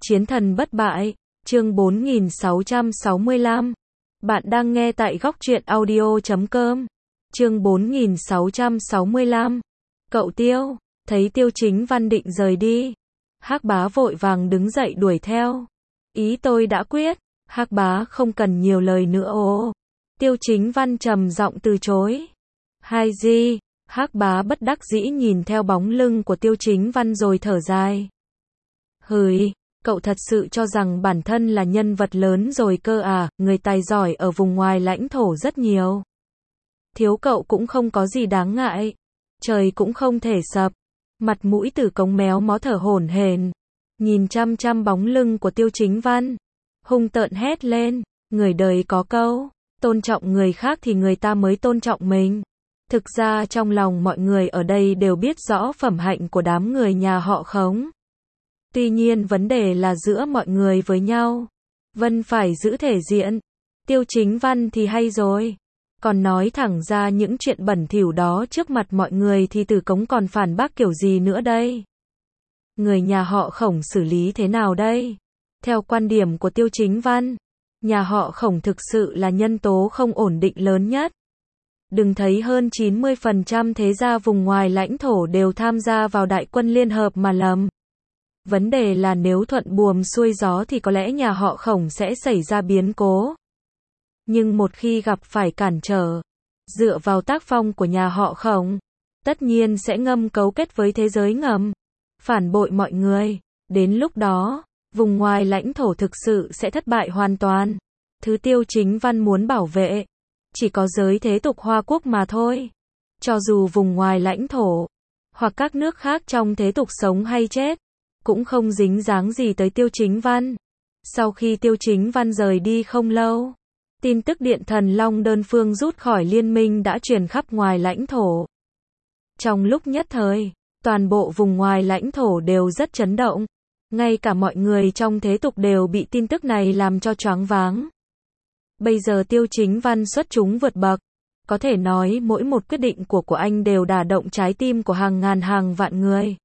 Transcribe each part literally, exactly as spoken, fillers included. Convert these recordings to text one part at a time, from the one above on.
Chiến thần bất bại, chương bốn nghìn sáu trăm sáu mươi lăm. Bạn đang nghe tại góc truyện audio chấm com. Chương bốn nghìn sáu trăm sáu mươi lăm. Cậu Tiêu, thấy Tiêu Chính Văn định rời đi, Hắc Bá vội vàng đứng dậy đuổi theo. Ý tôi đã quyết, Hắc Bá không cần nhiều lời nữa ồ. Tiêu Chính Văn trầm giọng từ chối. Hai gì? Hắc Bá bất đắc dĩ nhìn theo bóng lưng của Tiêu Chính Văn rồi thở dài. Hửi, cậu thật sự cho rằng bản thân là nhân vật lớn rồi cơ à, người tài giỏi ở vùng ngoài lãnh thổ rất nhiều. Thiếu cậu cũng không có gì đáng ngại. Trời cũng không thể sập. Mặt mũi Tử Cống méo mó thở hổn hển, nhìn chăm chăm bóng lưng của Tiêu Chính Văn, hung tợn hét lên, người đời có câu, tôn trọng người khác thì người ta mới tôn trọng mình. Thực ra trong lòng mọi người ở đây đều biết rõ phẩm hạnh của đám người nhà họ Khống. Tuy nhiên vấn đề là giữa mọi người với nhau, Vân phải giữ thể diện. Tiêu Chính Văn thì hay rồi, còn nói thẳng ra những chuyện bẩn thỉu đó trước mặt mọi người thì Tử Cống còn phản bác kiểu gì nữa đây? Người nhà họ Khổng xử lý thế nào đây? Theo quan điểm của Tiêu Chính Văn, nhà họ Khổng thực sự là nhân tố không ổn định lớn nhất. Đừng thấy hơn chín mươi phần trăm thế gia vùng ngoài lãnh thổ đều tham gia vào đại quân liên hợp mà lầm. Vấn đề là nếu thuận buồm xuôi gió thì có lẽ nhà họ Khổng sẽ xảy ra biến cố. Nhưng một khi gặp phải cản trở, dựa vào tác phong của nhà họ Khổng, tất nhiên sẽ ngầm cấu kết với thế giới ngầm, phản bội mọi người. Đến lúc đó, vùng ngoài lãnh thổ thực sự sẽ thất bại hoàn toàn. Thứ Tiêu Chính Văn muốn bảo vệ, chỉ có giới thế tục Hoa Quốc mà thôi. Cho dù vùng ngoài lãnh thổ, hoặc các nước khác trong thế tục sống hay chết, cũng không dính dáng gì tới Tiêu Chính Văn. Sau khi Tiêu Chính Văn rời đi không lâu, tin tức Điện Thần Long đơn phương rút khỏi liên minh đã truyền khắp ngoài lãnh thổ. Trong lúc nhất thời, toàn bộ vùng ngoài lãnh thổ đều rất chấn động. Ngay cả mọi người trong thế tục đều bị tin tức này làm cho choáng váng. Bây giờ Tiêu Chính Văn xuất chúng vượt bậc. Có thể nói mỗi một quyết định của của anh đều đả động trái tim của hàng ngàn hàng vạn người.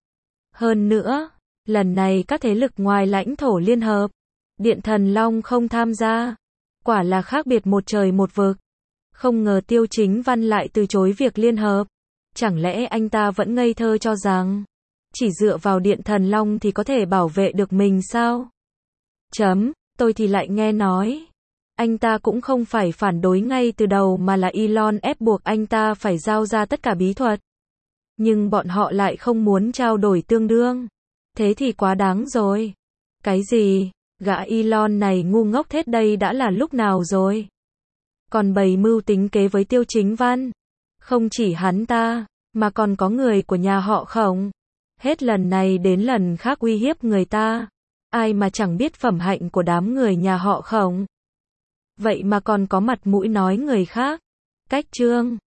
Hơn nữa, lần này các thế lực ngoài lãnh thổ liên hợp, Điện Thần Long không tham gia. Quả là khác biệt một trời một vực. Không ngờ Tiêu Chính Văn lại từ chối việc liên hợp. Chẳng lẽ anh ta vẫn ngây thơ cho rằng chỉ dựa vào Điện Thần Long thì có thể bảo vệ được mình sao? Chấm, tôi thì lại nghe nói anh ta cũng không phải phản đối ngay từ đầu mà là Elon ép buộc anh ta phải giao ra tất cả bí thuật. Nhưng bọn họ lại không muốn trao đổi tương đương. Thế thì quá đáng rồi. Cái gì? Gã Elon này ngu ngốc hết đây đã là lúc nào rồi? Còn bày mưu tính kế với Tiêu Chính Văn. Không chỉ hắn ta, mà còn có người của nhà họ Khổng. Hết lần này đến lần khác uy hiếp người ta. Ai mà chẳng biết phẩm hạnh của đám người nhà họ Khổng. Vậy mà còn có mặt mũi nói người khác. Cách chương